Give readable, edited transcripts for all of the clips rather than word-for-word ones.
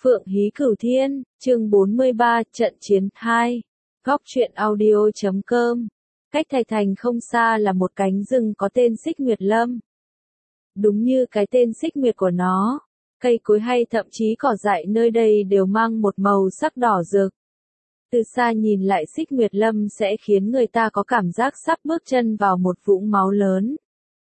Phượng Hí Cửu Thiên, chương 43, trận chiến 2. Góc truyện audio.com. Cách Thạch Thành không xa là một cánh rừng có tên Xích Nguyệt Lâm. Đúng như cái tên Xích Nguyệt của nó, cây cối hay thậm chí cỏ dại nơi đây đều mang một màu sắc đỏ rực. Từ xa nhìn lại Xích Nguyệt Lâm sẽ khiến người ta có cảm giác sắp bước chân vào một vũng máu lớn.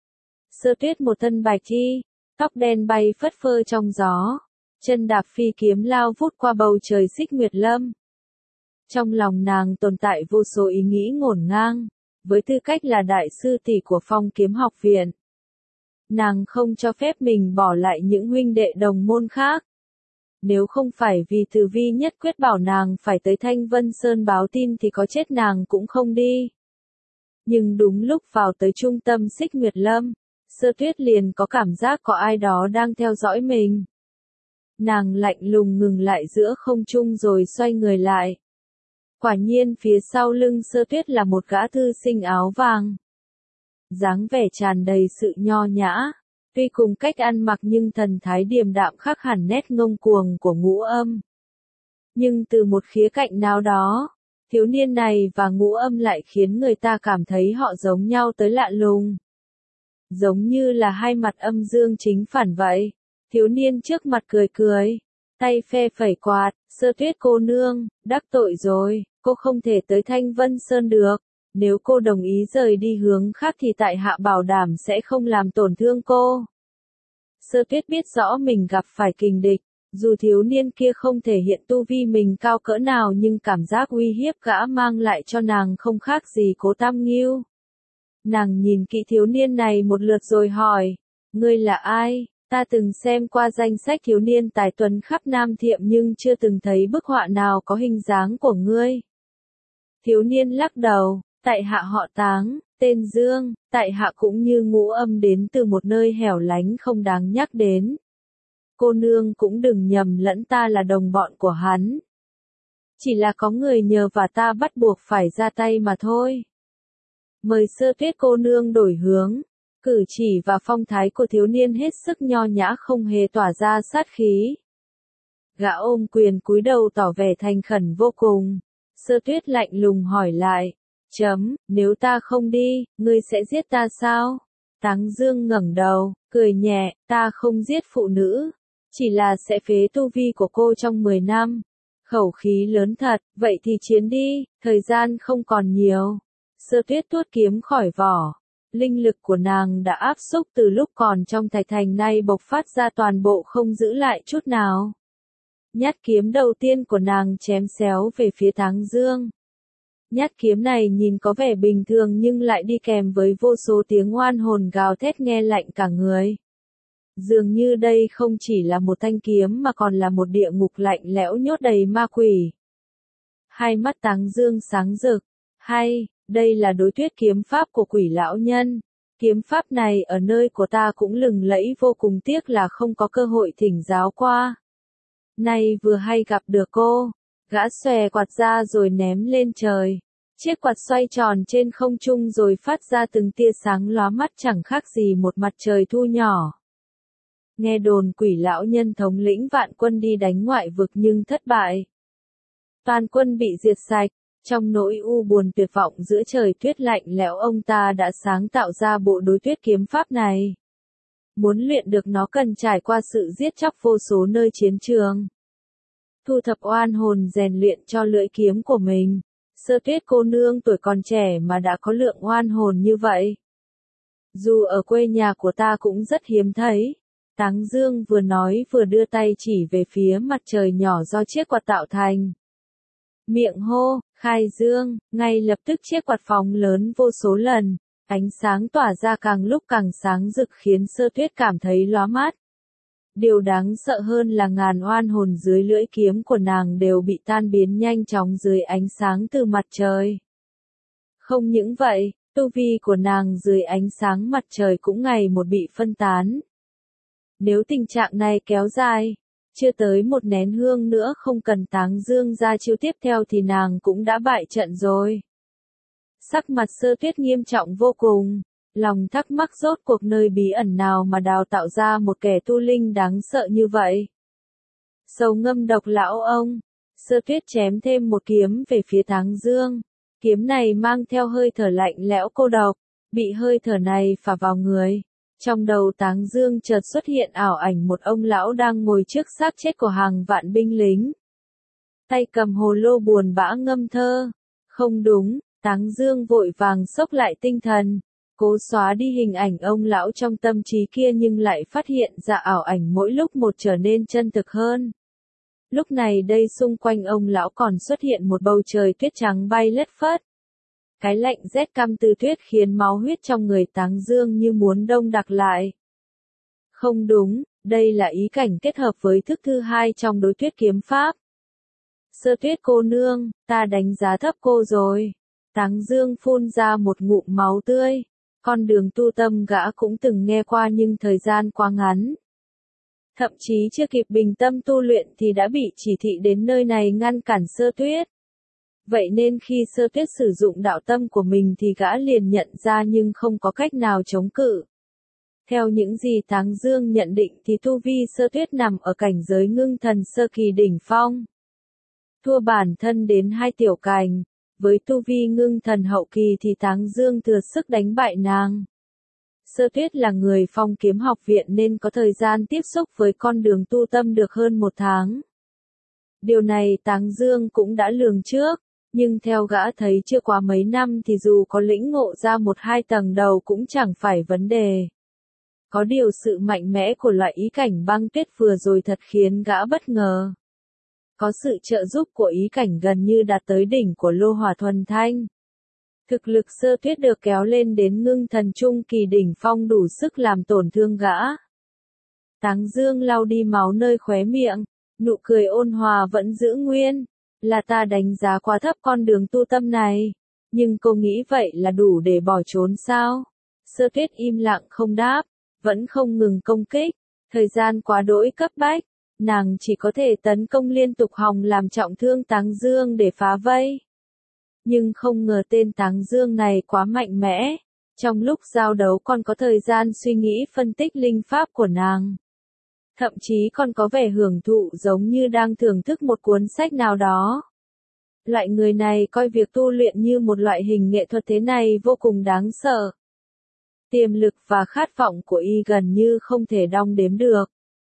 Sơ Tuyết một thân bạch y, tóc đen bay phất phơ trong gió, chân đạp phi kiếm lao vút qua bầu trời Xích Nguyệt Lâm. Trong lòng nàng tồn tại vô số ý nghĩ ngổn ngang, với tư cách là đại sư tỷ của Phong Kiếm Học Viện. Nàng không cho phép mình bỏ lại những huynh đệ đồng môn khác. Nếu không phải vì Từ Vi nhất quyết bảo nàng phải tới Thanh Vân Sơn báo tin thì có chết nàng cũng không đi. Nhưng đúng lúc vào tới trung tâm Xích Nguyệt Lâm, Sơ Tuyết liền có cảm giác có ai đó đang theo dõi mình. Nàng lạnh lùng ngừng lại giữa không trung rồi xoay người lại. Quả nhiên phía sau lưng Sơ Tuyết là một gã thư sinh áo vàng. Dáng vẻ tràn đầy sự nho nhã, tuy cùng cách ăn mặc nhưng thần thái điềm đạm khác hẳn nét ngông cuồng của Ngũ Âm. Nhưng từ một khía cạnh nào đó, thiếu niên này và Ngũ Âm lại khiến người ta cảm thấy họ giống nhau tới lạ lùng. Giống như là hai mặt âm dương chính phản vậy. Thiếu niên trước mặt cười cười, tay phe phẩy quạt, Sơ Tuyết cô nương, đắc tội rồi, cô không thể tới Thanh Vân Sơn được. Nếu cô đồng ý rời đi hướng khác thì tại hạ bảo đảm sẽ không làm tổn thương cô. Sơ Tuyết biết rõ mình gặp phải kình địch, dù thiếu niên kia không thể hiện tu vi mình cao cỡ nào nhưng cảm giác uy hiếp gã mang lại cho nàng không khác gì Cố Tam Ngưu. Nàng nhìn kỹ thiếu niên này một lượt rồi hỏi, ngươi là ai? Ta từng xem qua danh sách thiếu niên tài tuấn khắp Nam Thiệm nhưng chưa từng thấy bức họa nào có hình dáng của ngươi. Thiếu niên lắc đầu, tại hạ họ Táng, tên Dương, tại hạ cũng như Ngũ Âm đến từ một nơi hẻo lánh không đáng nhắc đến. Cô nương cũng đừng nhầm lẫn ta là đồng bọn của hắn. Chỉ là có người nhờ và ta bắt buộc phải ra tay mà thôi. Mời Sơ Tuyết cô nương đổi hướng. Cử chỉ và phong thái của thiếu niên hết sức nho nhã không hề tỏa ra sát khí. Gã ôm quyền cúi đầu tỏ vẻ thành khẩn vô cùng. Sơ Tuyết lạnh lùng hỏi lại, nếu ta không đi, ngươi sẽ giết ta sao? Táng Dương ngẩng đầu, cười nhẹ, ta không giết phụ nữ, chỉ là sẽ phế tu vi của cô trong 10 năm. Khẩu khí lớn thật, vậy thì chiến đi, thời gian không còn nhiều. Sơ Tuyết tuốt kiếm khỏi vỏ. Linh lực của nàng đã áp xúc từ lúc còn trong Thạch Thành nay bộc phát ra toàn bộ không giữ lại chút nào. Nhát kiếm đầu tiên của nàng chém xéo về phía Táng Dương. Nhát kiếm này nhìn có vẻ bình thường nhưng lại đi kèm với vô số tiếng oan hồn gào thét nghe lạnh cả người. Dường như đây không chỉ là một thanh kiếm mà còn là một địa ngục lạnh lẽo nhốt đầy ma quỷ. Hai mắt Táng Dương sáng rực, đây là đối thuyết kiếm pháp của Quỷ lão nhân. Kiếm pháp này ở nơi của ta cũng lừng lẫy vô cùng, tiếc là không có cơ hội thỉnh giáo qua. Nay vừa hay gặp được cô. Gã xòe quạt ra rồi ném lên trời. Chiếc quạt xoay tròn trên không trung rồi phát ra từng tia sáng lóa mắt chẳng khác gì một mặt trời thu nhỏ. Nghe đồn Quỷ lão nhân thống lĩnh vạn quân đi đánh ngoại vực nhưng thất bại. Toàn quân bị diệt sạch. Trong nỗi u buồn tuyệt vọng giữa trời tuyết lạnh lẽo, ông ta đã sáng tạo ra bộ đối tuyết kiếm pháp này. Muốn luyện được nó cần trải qua sự giết chóc vô số nơi chiến trường. Thu thập oan hồn rèn luyện cho lưỡi kiếm của mình. Sơ Tuyết cô nương tuổi còn trẻ mà đã có lượng oan hồn như vậy. Dù ở quê nhà của ta cũng rất hiếm thấy. Táng Dương vừa nói vừa đưa tay chỉ về phía mặt trời nhỏ do chiếc quạt tạo thành. Miệng hô, khai dương, ngay lập tức chiếc quạt phóng lớn vô số lần, ánh sáng tỏa ra càng lúc càng sáng rực khiến Sơ Tuyết cảm thấy lóa mắt. Điều đáng sợ hơn là ngàn oan hồn dưới lưỡi kiếm của nàng đều bị tan biến nhanh chóng dưới ánh sáng từ mặt trời. Không những vậy, tu vi của nàng dưới ánh sáng mặt trời cũng ngày một bị phân tán. Nếu tình trạng này kéo dài, chưa tới một nén hương nữa không cần Táng Dương ra chiêu tiếp theo thì nàng cũng đã bại trận rồi. Sắc mặt Sơ Tuyết nghiêm trọng vô cùng, lòng thắc mắc rốt cuộc nơi bí ẩn nào mà đào tạo ra một kẻ tu linh đáng sợ như vậy. Sầu ngâm độc lão ông. Sơ Tuyết chém thêm một kiếm về phía Táng Dương. Kiếm này mang theo hơi thở lạnh lẽo cô độc, bị hơi thở này phả vào người. Trong đầu Táng Dương chợt xuất hiện ảo ảnh một ông lão đang ngồi trước xác chết của hàng vạn binh lính. Tay cầm hồ lô buồn bã ngâm thơ. Không đúng, Táng Dương vội vàng xốc lại tinh thần, cố xóa đi hình ảnh ông lão trong tâm trí kia nhưng lại phát hiện ra ảo ảnh mỗi lúc một trở nên chân thực hơn. Lúc này đây xung quanh ông lão còn xuất hiện một bầu trời tuyết trắng bay lất phất. Cái lạnh rét căm từ tuyết khiến máu huyết trong người Táng Dương như muốn đông đặc lại. Không đúng, đây là ý cảnh kết hợp với thức thứ hai trong đối tuyết kiếm pháp. Sơ Tuyết cô nương, ta đánh giá thấp cô rồi. Táng Dương phun ra một ngụm máu tươi. Con đường tu tâm gã cũng từng nghe qua nhưng thời gian quá ngắn. Thậm chí chưa kịp bình tâm tu luyện thì đã bị chỉ thị đến nơi này ngăn cản Sơ Tuyết. Vậy nên khi Sơ Tuyết sử dụng đạo tâm của mình thì gã liền nhận ra nhưng không có cách nào chống cự. Theo những gì Táng Dương nhận định thì tu vi Sơ Tuyết nằm ở cảnh giới ngưng thần sơ kỳ đỉnh phong. Thua bản thân đến 2 tiểu cảnh, với tu vi ngưng thần hậu kỳ thì Táng Dương thừa sức đánh bại nàng. Sơ Tuyết là người Phong Kiếm Học viện nên có thời gian tiếp xúc với con đường tu tâm được hơn 1 tháng. Điều này Táng Dương cũng đã lường trước, nhưng theo gã thấy chưa quá mấy năm thì dù có lĩnh ngộ ra 1-2 tầng đầu cũng chẳng phải vấn đề. Có điều sự mạnh mẽ của loại ý cảnh băng tuyết vừa rồi thật khiến gã bất ngờ. Có sự trợ giúp của ý cảnh gần như đạt tới đỉnh của lô hỏa thuần thanh. Thực lực Sơ Tuyết được kéo lên đến ngưng thần trung kỳ đỉnh phong đủ sức làm tổn thương gã. Táng Dương lau đi máu nơi khóe miệng, nụ cười ôn hòa vẫn giữ nguyên. Là ta đánh giá quá thấp con đường tu tâm này, nhưng cô nghĩ vậy là đủ để bỏ trốn sao? Sơ Tuyết im lặng không đáp, vẫn không ngừng công kích. Thời gian quá đỗi cấp bách, nàng chỉ có thể tấn công liên tục hòng làm trọng thương Táng Dương để phá vây. Nhưng không ngờ tên Táng Dương này quá mạnh mẽ. Trong lúc giao đấu còn có thời gian suy nghĩ phân tích linh pháp của nàng. Thậm chí còn có vẻ hưởng thụ giống như đang thưởng thức một cuốn sách nào đó. Loại người này coi việc tu luyện như một loại hình nghệ thuật thế này vô cùng đáng sợ. Tiềm lực và khát vọng của y gần như không thể đong đếm được.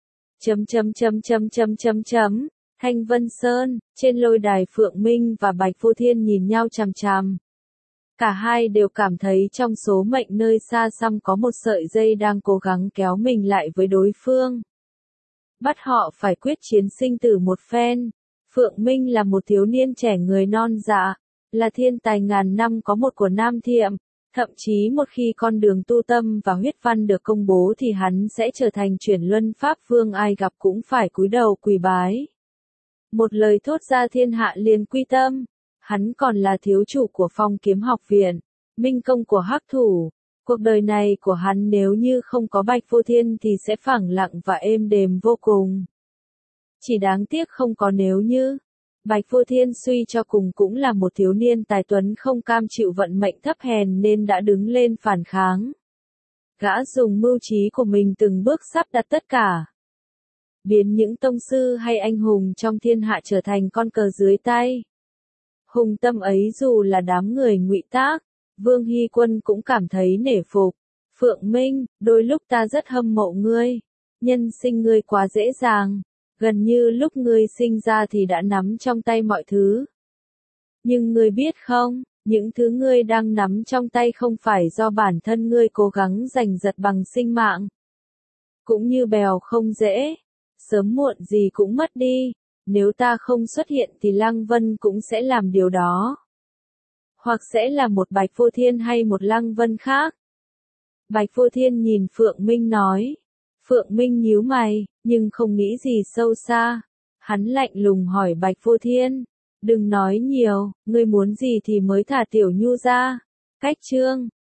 Thanh Vân Sơn, trên lôi đài Phượng Minh và Bạch Vô Thiên nhìn nhau chằm chằm. Cả hai đều cảm thấy trong số mệnh nơi xa xăm có một sợi dây đang cố gắng kéo mình lại với đối phương. Bắt họ phải quyết chiến sinh tử một phen. Phượng Minh là một thiếu niên trẻ người non dạ, là thiên tài ngàn năm có một của Nam Thiệm. Thậm chí một khi con đường tu tâm và huyết văn được công bố thì hắn sẽ trở thành chuyển luân pháp vương, ai gặp cũng phải cúi đầu quỳ bái. Một lời thốt ra thiên hạ liền quy tâm. Hắn còn là thiếu chủ của Phong Kiếm Học viện, minh công của Hắc Thủ. Cuộc đời này của hắn nếu như không có Bạch Vô Thiên thì sẽ phẳng lặng và êm đềm vô cùng. Chỉ đáng tiếc không có nếu như. Bạch Vô Thiên suy cho cùng cũng là một thiếu niên tài tuấn không cam chịu vận mệnh thấp hèn nên đã đứng lên phản kháng. Gã dùng mưu trí của mình từng bước sắp đặt tất cả. Biến những tông sư hay anh hùng trong thiên hạ trở thành con cờ dưới tay. Hùng tâm ấy dù là đám người ngụy tác, Vương Hy Quân cũng cảm thấy nể phục. Phượng Minh, đôi lúc ta rất hâm mộ ngươi. Nhân sinh ngươi quá dễ dàng. Gần như lúc ngươi sinh ra thì đã nắm trong tay mọi thứ. Nhưng ngươi biết không, những thứ ngươi đang nắm trong tay không phải do bản thân ngươi cố gắng giành giật bằng sinh mạng. Cũng như bèo không dễ, sớm muộn gì cũng mất đi. Nếu ta không xuất hiện thì Lăng Vân cũng sẽ làm điều đó. Hoặc sẽ là một Bạch Vô Thiên hay một Lăng Vân khác. Bạch Vô Thiên nhìn Phượng Minh nói. Phượng Minh nhíu mày, nhưng không nghĩ gì sâu xa. Hắn lạnh lùng hỏi Bạch Vô Thiên. Đừng nói nhiều, ngươi muốn gì thì mới thả Tiểu Nhu ra. Cách chương